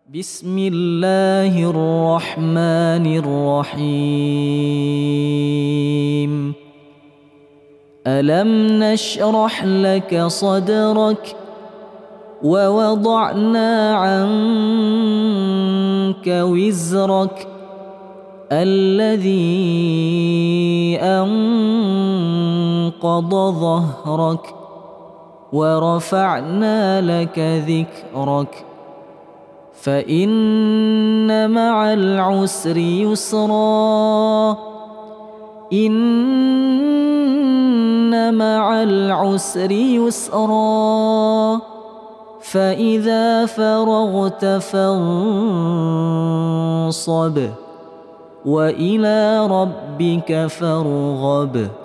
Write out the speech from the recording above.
بسم الله الرحمن الرحيم. ألم نشرح لك صدرك ووضعنا عنك وزرك الذي أنقض ظهرك ورفعنا لك ذكرك فإن مع العسر يسرا إن مع العسر يسرا فإذا فرغت فانصب وإلى ربك فارغب.